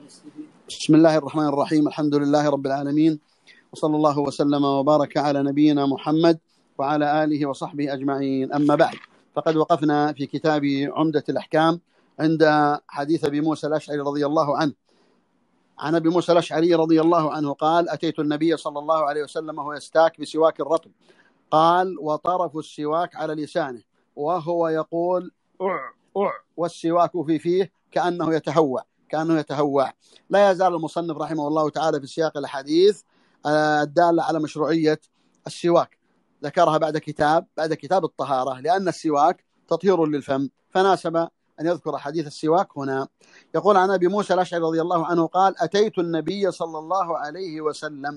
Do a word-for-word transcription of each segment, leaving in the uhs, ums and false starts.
بسم الله الرحمن الرحيم. الحمد لله رب العالمين، وصلى الله وسلم وبارك على نبينا محمد وعلى آله وصحبه أجمعين. أما بعد، فقد وقفنا في كتاب عمدة الأحكام عند حديث أبي موسى الأشعري رضي الله عنه. عن أبي موسى الأشعري رضي الله عنه قال: أتيت النبي صلى الله عليه وسلم وهو يستاك بسواك الرطب، قال: وطرف السواك على لسانه وهو يقول أع أع، والسواك في فيه كأنه يتهوع كأنه يتهوع. لا يزال المصنف رحمه الله تعالى في سياق الحديث الدالة على مشروعية السواك، ذكرها بعد كتاب بعد كتاب الطهارة، لأن السواك تطهير للفم، فناسب أن يذكر حديث السواك هنا. يقول عن أبي موسى الأشعري رضي الله عنه قال: أتيت النبي صلى الله عليه وسلم.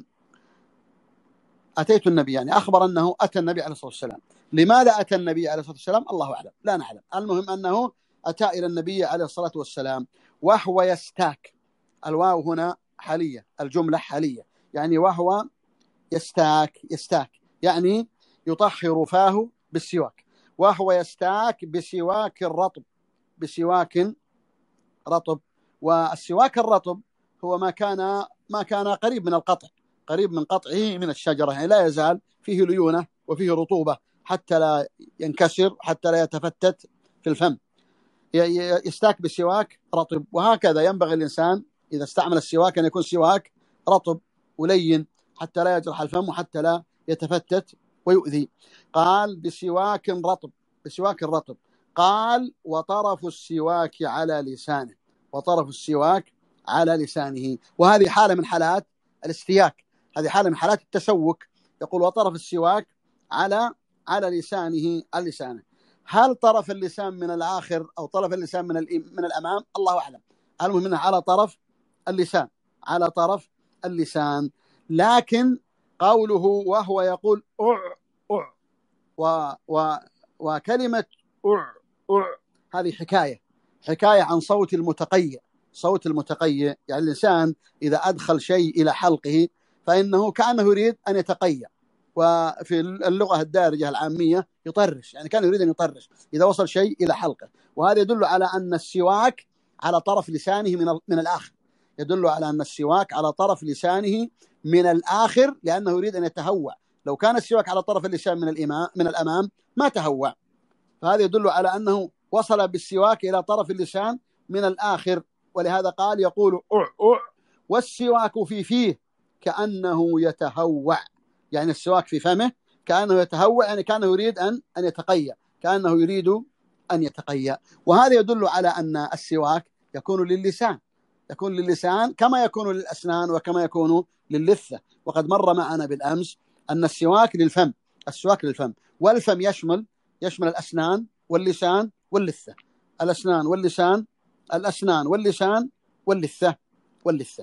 أتيت النبي يعني أخبر أنه أتى النبي عليه الصلاة والسلام. لماذا أتى النبي عليه الصلاة والسلام؟ الله أعلم، لا نعلم. المهم أنه أتى إلى النبي عليه الصلاة والسلام وهو يستاك. الواو هنا حالية، الجملة حالية، يعني وهو يستاك يستاك يعني يطهر فاه بالسواك، وهو يستاك بسواك الرطب بسواك رطب. والسواك الرطب هو ما كان ما كان قريب من القطع قريب من قطعه من الشجرة، يعني لا يزال فيه ليونة وفيه رطوبة حتى لا ينكسر، حتى لا يتفتت في الفم. يستاك بسواك رطب. وهكذا ينبغي الإنسان إذا استعمل السواك أن يكون سواك رطب ولين حتى لا يجرح الفم وحتى لا يتفتت ويؤذي. قال: بسواك رطب بسواك الرطب. قال: وطرف السواك على لسانه وطرف السواك على لسانه. وهذه حالة من حالات الاستياك، هذه حالة من حالات التسوك. يقول: وطرف السواك على على لسانه اللسانه. هل طرف اللسان من الآخر أو طرف اللسان من من الأمام؟ الله أعلم. المهم منه على طرف اللسان على طرف اللسان. لكن قوله وهو يقول أع أع و و وكلمة أع أع هذه حكاية حكاية عن صوت المتقيء صوت المتقيء يعني الإنسان إذا أدخل شيء إلى حلقه فإنه كأنه يريد أن يتقيأ، وفي اللغة الدارجة العامية يطرش، يعني كان يريد أن يطرش إذا وصل شيء إلى حلقه. وهذا يدل على أن السواك على طرف لسانه من من الآخر يدل على أن السواك على طرف لسانه من الآخر، لأنه يريد أن يتهوع. لو كان السواك على طرف اللسان من الإمام من الأمام ما تهوع. فهذا يدل على أنه وصل بالسواك إلى طرف اللسان من الآخر، ولهذا قال: يقول أع أع، والسواك في فيه كأنه يتهوع، يعني السواك في فمه كأنه يتهوع، يعني كأنه يريد أن أن يتقيأ كأنه يريد أن يتقيأ. وهذا يدل على أن السواك يكون للسان يكون للسان كما يكون للأسنان وكما يكون للثة. وقد مر معنا بالأمس أن السواك للفم السواك للفم والفم يشمل يشمل الأسنان واللسان واللثة الأسنان واللسان الأسنان واللسان واللثة واللثة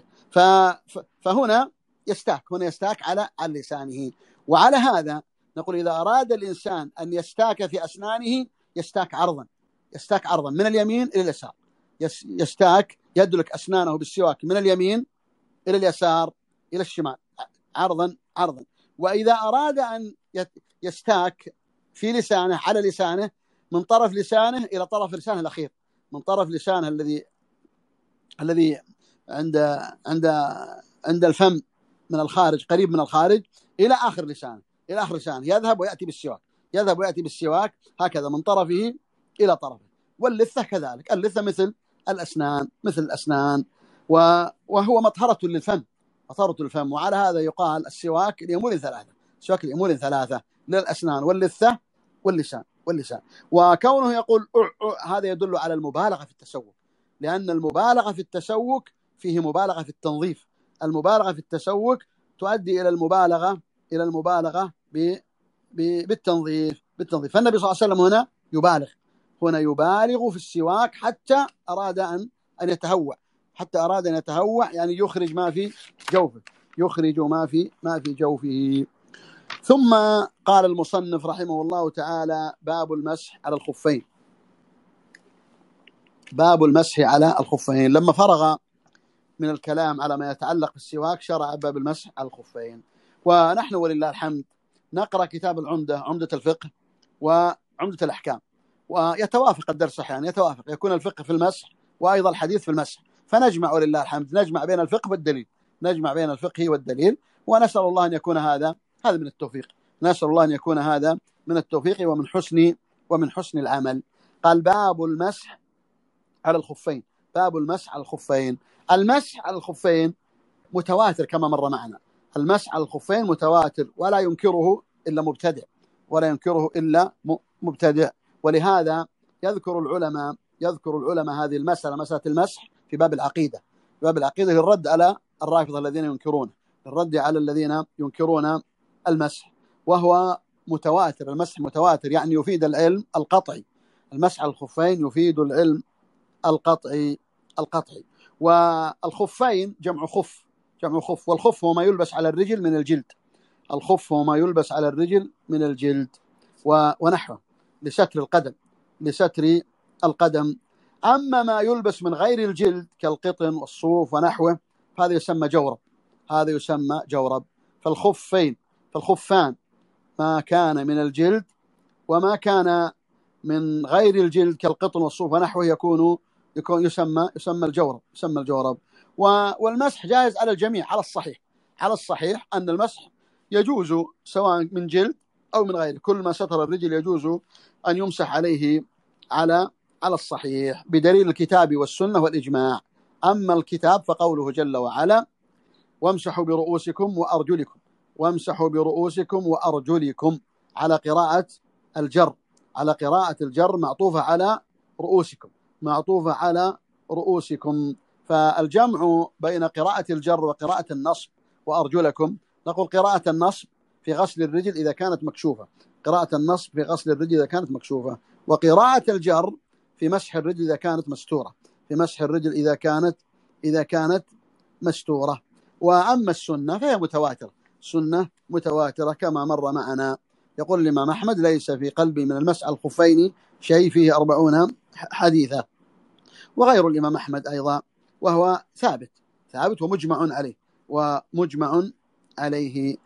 فهنا يستاك هنا يستاك على لسانه. وعلى هذا نقول: إذا أراد الإنسان أن يستاك في أسنانه يستاك عرضا يستاك عرضا من اليمين إلى اليسار. يستاك يدلك أسنانه بالسواك من اليمين إلى اليسار إلى الشمال عرضا عرضا. وإذا أراد أن يستاك في لسانه على لسانه من طرف لسانه إلى طرف لسانه الأخير، من طرف لسانه الذي الذي عند عند عند الفم من الخارج قريب من الخارج إلى آخر لسانه إلى آخر لسانه يذهب ويأتي بالسواك يذهب ويأتي بالسواك هكذا من طرفه إلى طرفه. واللثة كذلك، اللثة مثل الأسنان مثل الأسنان وهو مطهرة للفم مطهرة للفم. وعلى هذا يقال السواك لأمور ثلاثة السواك لأمور ثلاثة للأسنان واللثة واللسان واللسان. وكونه يقول أع أع هذا يدل على المبالغة في التسوك، لأن المبالغة في التسوك فيه مبالغة في التنظيف. المبالغة في التسوك تؤدي إلى المبالغة إلى المبالغة ب... ب... بالتنظيف بالتنظيف فالنبي صلى الله عليه وسلم هنا يبالغ هنا يبالغ في السواك حتى أراد أن أن يتهوع حتى أراد أن يتهوع يعني يخرج ما في جوفه يخرج ما في ما في جوفه. ثم قال المصنف رحمه الله تعالى: باب المسح على الخفين باب المسح على الخفين. لما فرغ من الكلام على ما يتعلق بالسواك شرع باب المسح على الخفين. ونحن ولله الحمد نقرأ كتاب العمدة عمدة الفقه وعمدة الأحكام، ويتوافق الدرس أحيانا يتوافق يكون الفقه في المسح وأيضا الحديث في المسح، فنجمع ولله الحمد، نجمع بين الفقه والدليل، نجمع بين الفقه والدليل، ونسأل الله أن يكون هذا هذا من التوفيق، نسأل الله أن يكون هذا من التوفيق ومن حسن ومن حسن العمل. قال باب المسح على الخفين، باب المسح على الخفين. المسح على الخفين متواتر كما مر معنا، المسح على الخفين متواتر ولا ينكره إلا مبتدع، ولا ينكره إلا مبتدع. ولهذا يذكر العلماء يذكر العلماء هذه المسألة، مسألة المسح، في باب العقيدة، في باب العقيدة للرد على الرافضة الذين ينكرون، الرد على الذين ينكرون المسح، وهو متواتر، المسح متواتر، يعني يفيد العلم القطعي، المسح على الخفين يفيد العلم القطعي القطعي. والخفين جمع خف، جمع خف، والخف هو ما يلبس على الرجل من الجلد، الخف هو ما يلبس على الرجل من الجلد ونحوه، لستر القدم، لستر القدم. أما ما يلبس من غير الجلد كالقطن والصوف ونحوه هذا يسمى جورب، هذا يسمى جورب. فالخفين فالخفان ما كان من الجلد، وما كان من غير الجلد كالقطن والصوف ونحوه يكون يكون يسمى يسمى الجورب، يسمى الجورب. والمسح جائز على الجميع، على الصحيح، على الصحيح أن المسح يجوز سواء من جلد أو من غيره، كل ما ستر الرجل يجوز أن يمسح عليه على على الصحيح بدليل الكتاب والسنة والإجماع. أما الكتاب فقوله جل وعلا وامسحوا برؤوسكم وأرجلكم، وامسحوا برؤوسكم وأرجلكم، على قراءة الجر، على قراءة الجر معطوفة على رؤوسكم، معطوفة على رؤوسكم. فالجمع بين قراءة الجر وقراءة النصب وأرجلكم، نقول قراءة النصب في غسل الرجل إذا كانت مكشوفة، قراءة النصب في غسل الرجل إذا كانت مكشوفة، وقراءة الجر في مسح الرجل إذا كانت مستورة، في مسح الرجل إذا كانت إذا كانت مستورة. وأما السنة فهي متواترة، سنة متواترة كما مر معنا. يقول الإمام أحمد ليس في قلبي من المسح على الخفين شيء، فيه أربعون حديثا، وغير الإمام أحمد أيضا، وهو ثابت ثابت ومجمع عليه ومجمع عليه.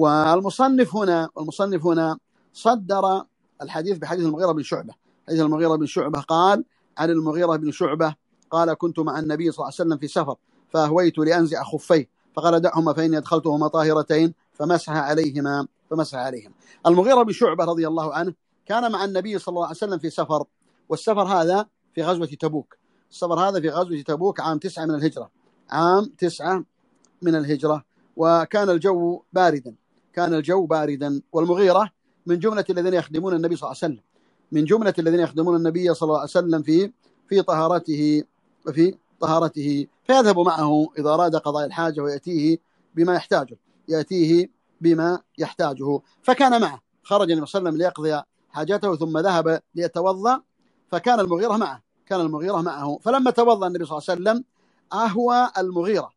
والمصنف هنا والمصنف هنا صدر الحديث بحديث المغيرة بن شعبة، حديث المغيرة بن شعبة قال عن المغيرة بن شعبة قال كنت مع النبي صلى الله عليه وسلم في سفر فأهويت لأنزع خفيه فقال دعهما فإني أدخلتهما طاهرتين فمسح عليهما فمسح عليهم. المغيرة بن شعبة رضي الله عنه كان مع النبي صلى الله عليه وسلم في سفر، والسفر هذا في غزوة تبوك، السفر هذا في غزوة تبوك عام تسعة من الهجرة، عام تسعة من الهجرة، وكان الجو باردا، كان الجو باردا. والمغيرة من جملة الذين يخدمون النبي صلى الله عليه وسلم، من جملة الذين يخدمون النبي صلى الله عليه وسلم في في طهارته وفي طهارته، فيذهب معه إذا أراد قضاء الحاجة ويأتيه بما يحتاجه، يأتيه بما يحتاجه. فكان معه، خرج النبي صلى الله عليه وسلم ليقضي حاجته ثم ذهب ليتوضأ، فكان المغيرة معه، كان المغيرة معه. فلما توضأ النبي صلى الله عليه وسلم أهوى المغيرة،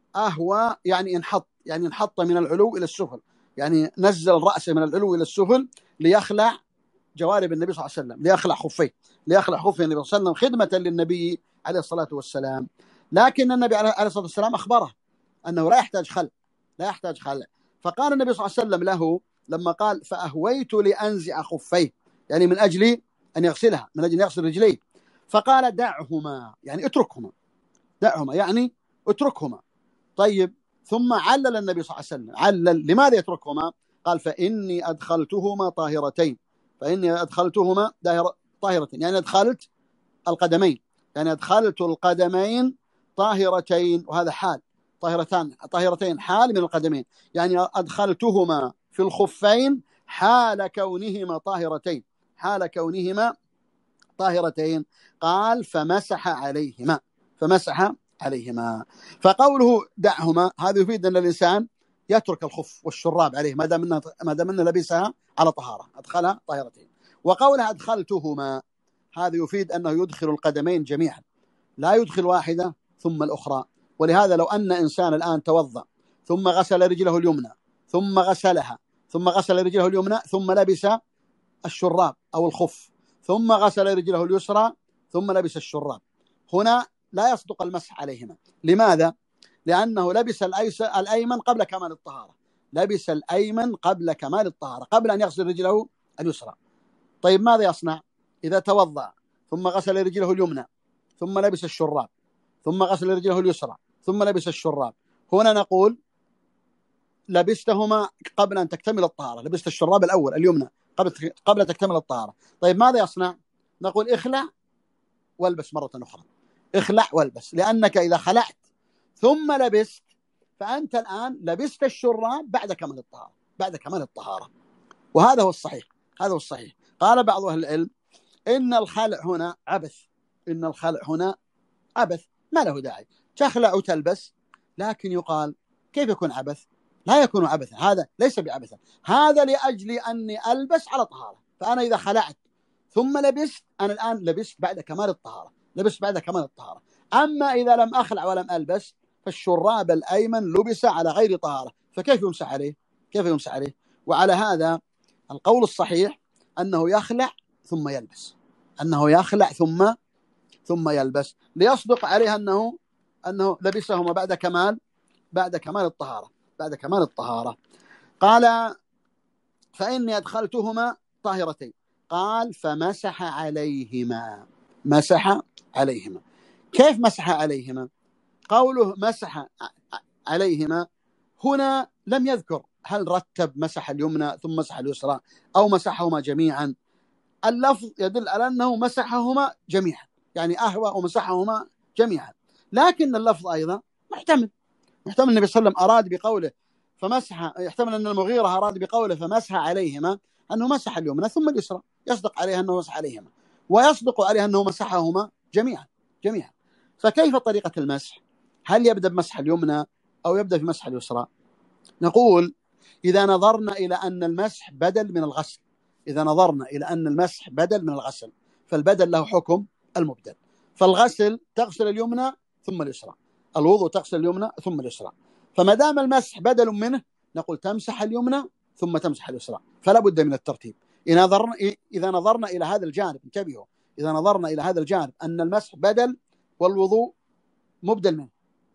أهوى يعني انحط، يعني انحط من العلو إلى السفل، يعني نزل رأسه من العلو إلى السفل ليخلع جوارب النبي صلى الله عليه وسلم، ليخلع خفيه، ليخلع خفيه النبي صلى الله عليه وسلم خدمة للنبي عليه الصلاة والسلام. لكن النبي عليه الصلاة والسلام أخبره أنه لا يحتاج خلع، لا يحتاج خلع. فقال النبي صلى الله عليه وسلم له لما قال فأهويت لأنزع خفيه، يعني من أجل أن يغسلها، من أجل أن يغسل رجليه، فقال دعهما، يعني اتركهما، دعهما يعني اتركهما. طيب، ثم علل النبي صلى الله عليه وسلم، علل لماذا يتركهما؟ قال فإني أدخلتهما طاهرتين، فإني أدخلتهما طاهرتين، يعني أدخلت القدمين، يعني أدخلت القدمين طاهرتين، وهذا حال، طاهرتان طاهرتين حال من القدمين، يعني أدخلتهما في الخفين حال كونهما طاهرتين، حال كونهما طاهرتين. قال فمسح عليهما، فمسح عليهما. فقوله دعهما هذا يفيد أن الإنسان يترك الخف والشراب عليه ما دام انه ما دام انه لبسها على طهارة، أدخلها طاهرتين. وقولها أدخلتهما هذا يفيد أنه يدخل القدمين جميعا، لا يدخل واحدة ثم الأخرى. ولهذا لو أن إنسان الآن توضأ ثم غسل رجله اليمنى ثم غسلها ثم غسل رجله اليمنى ثم لبس الشراب أو الخف ثم غسل رجله اليسرى ثم لبس الشراب، هنا لا يصدق المسح عليهما. لماذا؟ لأنه لبس الأيمن قبل كمال الطهارة، لبس الأيمن قبل كمال الطهارة، قبل أن يغسل رجله اليسرى. طيب ماذا يصنع إذا توضأ ثم غسل رجله اليمنى ثم لبس الشراب ثم غسل رجله اليسرى ثم لبس الشراب، هنا نقول لبستهما قبل أن تكتمل الطهارة، لبست الشراب الأول اليمنى قبل قبل تكتمل الطهارة. طيب ماذا يصنع؟ نقول اخلع والبس مرة أخرى، اخلع والبس، لأنك إذا خلعت ثم لبست فأنت الآن لبست الشراب بعد كمال الطهارة، بعد كمال الطهارة، وهذا هو الصحيح، هذا هو الصحيح. قال بعض أهل العلم إن الخلع هنا عبث، إن الخلع هنا عبث ما له داعي، تخلع وتلبس، لكن يقال كيف يكون عبث؟ لا يكون عبثا، هذا ليس بعبثا، هذا لأجل أني ألبس على طهارة، فأنا إذا خلعت ثم لبست أنا الآن لبست بعد كمال الطهارة، لبست بعد كمال الطهارة. أما إذا لم أخلع ولم ألبس فالشراب الأيمن لبس على غير طهارة، فكيف يمسح عليه؟ كيف يمسح عليه؟ وعلى هذا القول الصحيح أنه يخلع ثم يلبس، أنه يخلع ثم ثم يلبس، ليصدق عليه أنه أنه لبسهما بعد كمال بعد كمال الطهارة، بعد كمال الطهارة. قال فإني أدخلتهما طاهرتين، قال فمسح عليهما، مسح عليهما. كيف مسح عليهما؟ قوله مسح عليهما هنا لم يذكر هل رتب مسح اليمنى ثم مسح اليسرى أو مسحهما جميعا، اللفظ يدل على أنه مسحهما جميعا، يعني أهوى ومسحهما جميعا، لكن اللفظ أيضا محتمل، محتمل النبي صلى الله عليه وسلم أراد بقوله فمسح، يحتمل أن المغيرة أراد بقوله فمسح عليهما أنه مسح اليمنى ثم اليسرى، يصدق عليه أنه مسح عليهما، ويصدق عليه أنه مسحهما جميعا جميعا. فكيف طريقة المسح؟ هل يبدأ بمسح اليمنى أو يبدأ في مسح اليسرى؟ نقول إذا نظرنا إلى أن المسح بدل من الغسل، إذا نظرنا إلى أن المسح بدل من الغسل فالبدل له حكم المبدل، فالغسل تغسل اليمنى ثم اليسرى، الوضوء تغسل اليمنى ثم اليسرى، فما دام المسح بدل منه نقول تمسح اليمنى ثم تمسح اليسرى، فلا بد من الترتيب. إذا نظرنا إذا نظرنا إلى هذا الجانب، انتبهوا، إذا نظرنا إلى هذا الجانب أن المسح بدل والوضوء مبدل منه،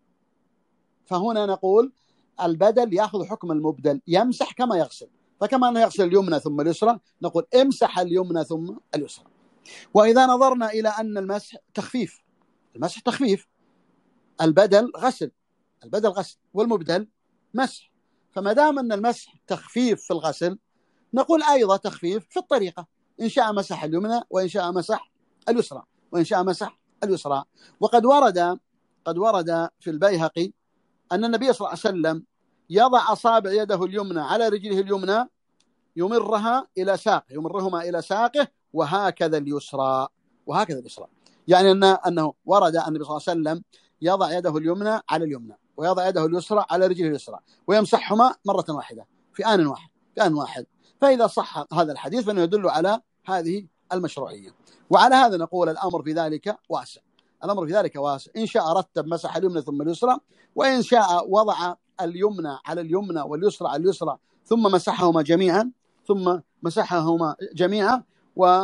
فهنا نقول البدل يأخذ حكم المبدل، يمسح كما يغسل، فكما أنه يغسل اليمنى ثم اليسرى نقول امسح اليمنى ثم اليسرى. وإذا نظرنا إلى أن المسح تخفيف، المسح تخفيف، البدل غسل، البدل غسل والمبدل مسح، فما دام أن المسح تخفيف في الغسل نقول أيضا تخفيف في الطريقة، إن شاء مسح اليمنى وإن شاء مسح اليسرى، وإن شاء مسح اليسرى. وقد ورد قد ورد في البيهقي أن النبي صلى الله عليه وسلم يضع أصابع يده اليمنى على رجله اليمنى يمرها إلى ساقه، يمرهما إلى ساقه، وهكذا اليسرى، وهكذا اليسرى، يعني أن أنه ورد أن النبي صلى الله عليه وسلم يضع يده اليمنى على اليمنى ويضع يده اليسرى على رجله اليسرى ويمسحهما مرة واحدة في آن واحد في آن واحد فإذا صح هذا الحديث فإنه يدل على هذه المشروعية. وعلى هذا نقول الأمر في ذلك واسع، الأمر في ذلك واسع، إن شاء رتب مسح اليمنى ثم اليسرى، وإن شاء وضع اليمنى على اليمنى واليسرى على اليسرى ثم مسحهما جميعا ثم مسحهما جميعا و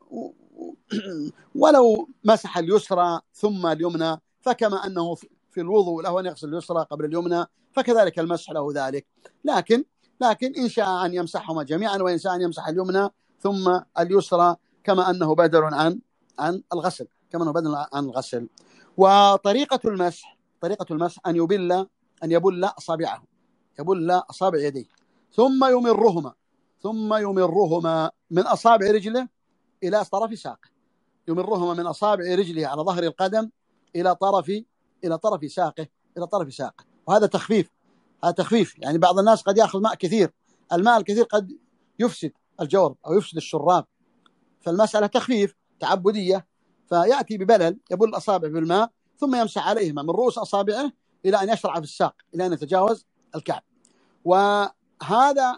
ولو مسح اليسرى ثم اليمنى فكما أنه في الوضوء له أن يغسل اليسرى قبل اليمنى فكذلك المسح له ذلك، لكن لكن إن شاء أن يمسحهما جميعا وإن شاء أن يمسح اليمنى ثم اليسرى كما أنه بدل عن عن الغسل، كما أنه بدل عن الغسل. وطريقة المسح طريقة المسح أن يبل أن يبل أصابعه، يبل أصابع يديه ثم يمرهما ثم يمرهما من أصابع رجله إلى طرف ساقه، يمرهما من أصابع رجله على ظهر القدم إلى طرف إلى طرف ساقه إلى طرف ساقه وهذا تخفيف، هذا تخفيف، يعني بعض الناس قد يأخذ ماء كثير، الماء الكثير قد يفسد الجورب أو يفسد الشراب، فالمسألة تخفيف تعبدية، فيأتي ببلل يبل الأصابع بالماء ثم يمسح عليهما من رؤوس أصابعه إلى أن يشرع في الساق إلى أن يتجاوز الكعب، وهذا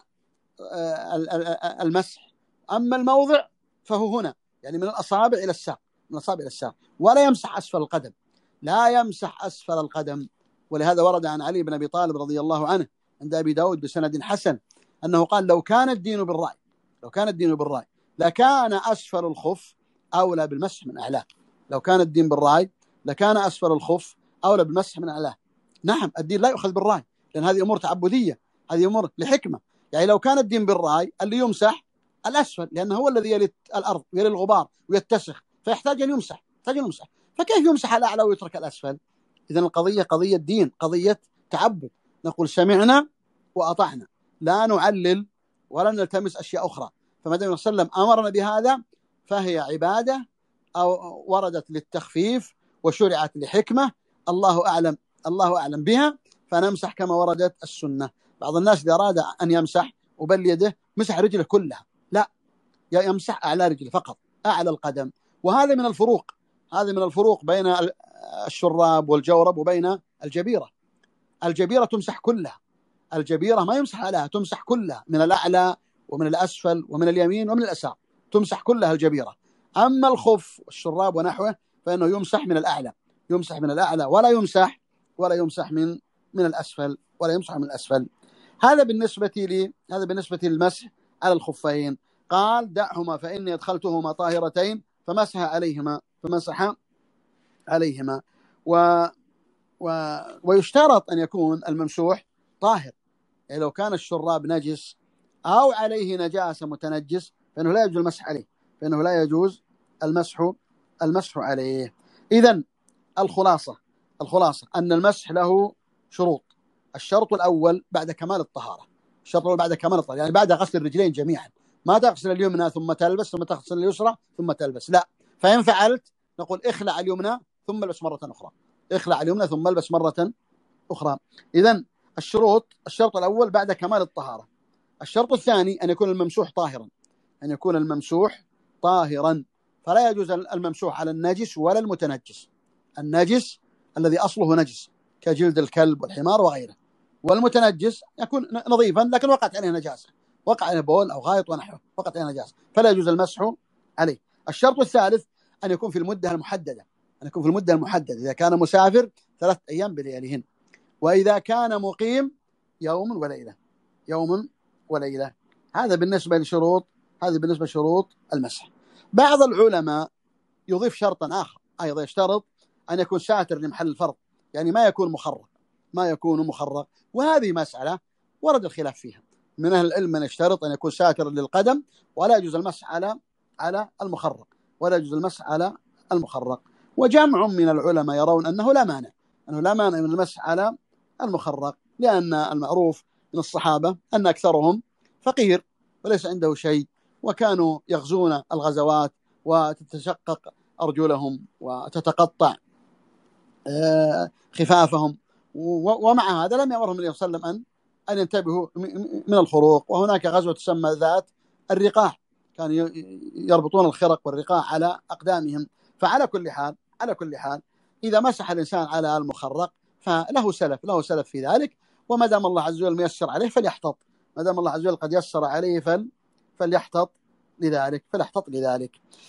المسح. أما الموضع فهو هنا، يعني من الأصابع إلى الساق، من الأصابع إلى الساق، ولا يمسح أسفل القدم، لا يمسح أسفل القدم. ولهذا ورد عن علي بن أبي طالب رضي الله عنه عند أبي داود بسند حسن أنه قال لو كان الدين بالرأي لو كان الدين بالرأي لكان أسفل الخف أولى بالمسح من أعلاه، لو كان الدين بالرأي لكان أسفل الخف أولى بالمسح من أعلاه. نعم الدين لا يؤخذ بالرأي لأن هذه أمور تعبدية، هذه أمور لحكمة، يعني لو كان الدين بالرأي اللي يمسح الأسفل لأنه هو الذي يلي الأرض ويلي الغبار ويتسخ فيحتاج أن يمسح، يحتاج أن يمسح، فكيف يمسح الأعلى ويترك الأسفل؟ إذن القضية قضية دين، قضية تعبد، نقول سمعنا وأطعنا، لا نعلل ولا نلتمس أشياء أخرى. فما دام النبي صلى الله عليه وسلم أمرنا بهذا فهي عبادة أو وردت للتخفيف وشرعت لحكمة الله أعلم الله أعلم بها، فنمسح كما وردت السنة. بعض الناس إذا أراد أن يمسح وبل يده مسح رجله كلها، لا، يمسح أعلى رجله فقط، أعلى القدم. وهذا من الفروق، هذا من الفروق بين الشراب والجورب وبين الجبيرة. الجبيرة تمسح كلها، الجبيرة ما يمسح عليها، تمسح كلها من الأعلى ومن الأسفل ومن اليمين ومن اليسار، تمسح كلها الجبيرة. أما الخف والشراب ونحوه فإنه يمسح من الأعلى، يمسح من الأعلى ولا يمسح ولا يمسح من من الأسفل ولا يمسح من الأسفل. هذا بالنسبة لي هذا بالنسبة للمسح على الخفين. قال دعهما فإني أدخلتهما طاهرتين فمسح عليهما فمسح عليهما و... و... ويشترط أن يكون الممسوح طاهر. يعني لو كان الشراب نجس أو عليه نجاسة متنجس فإنه لا يجوز المسح عليه، فإنه لا يجوز المسح المسح عليه. إذن الخلاصة الخلاصة أن المسح له شروط. الشرط الأول بعد كمال الطهارة، الشرط الأول بعد كمال الطهارة يعني بعد غسل الرجلين جميعا، ما تغسل اليمنى ثم تلبس ثم تغسل اليسرى ثم تلبس، لا. فإن فعلت نقول اخلع اليمنى ثم البس مرة أخرى، اخلع اليمنى ثم البس مرة أخرى. إذن الشروط، الشرط الأول بعد كمال الطهارة. الشرط الثاني أن يكون الممسوح طاهرا، أن يكون الممسوح طاهرا، فلا يجوز الممسوح على النجس ولا المتنجس. النجس الذي أصله نجس كجلد الكلب والحمار وغيره، والمتنجس يكون نظيفا لكن وقعت عليه نجاسة، وقع عليه بول أو غائط ونحوه، وقعت عليه نجاسة، فلا يجوز المسح عليه. الشرط الثالث أن يكون في المدة المحددة، أن يكون في المدة المحددة. إذا كان مسافر ثلاث أيام بلياليهن، وإذا كان مقيم يوم وليلة، يوم وليلة. هذا بالنسبة لشروط هذا بالنسبة لشروط المسح. بعض العلماء يضيف شرطا آخر أيضا، يشترط أن يكون ساتر لمحل الفرض، يعني ما يكون مخرق، ما يكون مخرق. وهذه مسألة ورد الخلاف فيها. من أهل العلم من يشترط أن يكون ساتر للقدم ولا يجوز المسح على على المخرق، ولا يجوز المسح على المخرق. وجمع من العلماء يرون أنه لا مانع أنه لا مانع من المسح على المخرق، لأن المعروف من الصحابة أن أكثرهم فقير وليس عنده شيء، وكانوا يغزون الغزوات وتتشقق أرجلهم وتتقطع خفافهم، ومع هذا لم يأمرهم النبي صلى الله عليه وسلم أن أن ينتبهوا من الخروق. وهناك غزوة تسمى ذات الرقاع، كانوا يربطون الخرق والرقاع على أقدامهم. فعلى كل حال على كل حال إذا مسح الإنسان على المخرق فله سلف له سلف في ذلك، وما دام الله عز وجل ميسر عليه فليحتط، ما دام الله عز وجل قد يسر عليه فل فليحتط لذلك فليحتط لذلك.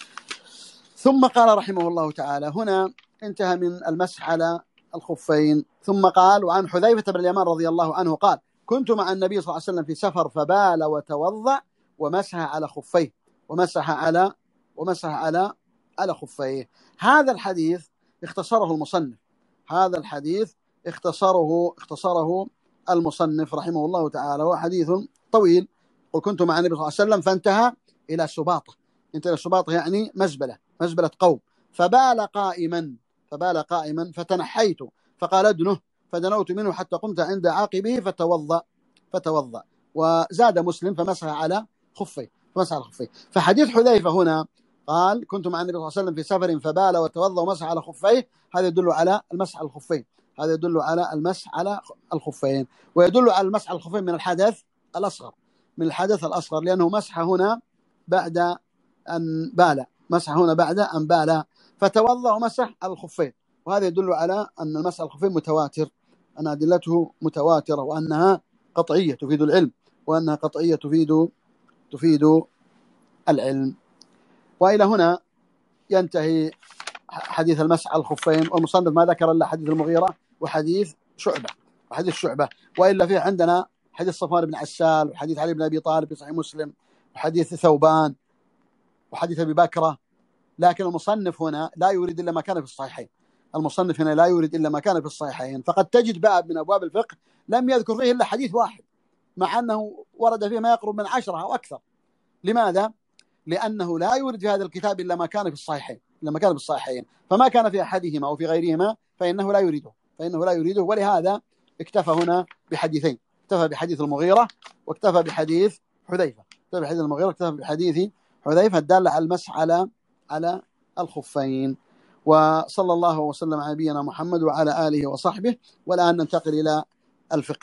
ثم قال رحمه الله تعالى، هنا انتهى من المسح على الخفين. ثم قال وعن حذيفة بن اليمان رضي الله عنه قال كنت مع النبي صلى الله عليه وسلم في سفر فبال وتوضأ ومسح على خفيه ومسح على ومسح على على خفيه. هذا الحديث اختصره المصنف هذا الحديث اختصره اختصره المصنف رحمه الله تعالى، وهو حديث طويل. وكنت مع النبي صلى الله عليه وسلم فانتهى إلى سباطة، انتهى إلى سباطة يعني مزبلة مزبلة قوم، فبال قائما فبال قائما فتنحيت فقال ادنه فدنوت منه حتى قمت عند عاقبه فتوضأ فتوضأ وزاد مسلم فمسح على خفيه فمسح على خفيه. فحديث حذيفة هنا قال كنت مع النبي صلى الله عليه وسلم في سفر فبال وتوضأ ومسح على خفيه، هذا يدل على المسح على الخفين هذا يدل على المسح على الخفين ويدل على المسح على الخفين من الحدث الأصغر من الحدث الأصغر لأنه مسح هنا بعد أن بال مسح هنا بعد أن بال فتوضأ ومسح على الخفين، وهذا يدل على أن المسح على الخفين متواتر، أن أدلته متواترة، وأنها قطعية تفيد العلم وأنها قطعية تفيد تفيد العلم. وإلى هنا ينتهي حديث المسح على الخفين، والمصنف ما ذكر إلا حديث المغيرة وحديث شعبة وحديث شعبة وإلا في عندنا حديث صفوان بن عسال وحديث علي بن أبي طالب في صحيح مسلم وحديث ثوبان وحديث أبي بكرة. لكن المصنف هنا لا يريد إلا ما كان في الصحيحين المصنف هنا لا يريد إلا ما كان في الصحيحين فقد تجد باب من أبواب الفقه لم يذكر فيه إلا حديث واحد، مع أنه ورد فيه ما يقرب من عشرة أو أكثر. لماذا؟ لأنه لا يورد في هذا الكتاب إلا ما كان في الصحيحين إلا ما كان في الصحيحين فما كان في أحدهما أو في غيرهما فإنه لا يريده فإنه لا يريده، ولهذا اكتفى هنا بحديثين، اكتفى بحديث المغيرة واكتفى بحديث حذيفة، اكتفى بحديث المغيرة واكتفى بحديث حذيفة الدالة على المسح على على الخفين. وصلى الله وسلم على نبينا محمد وعلى آله وصحبه. والآن ننتقل إلى الفقه.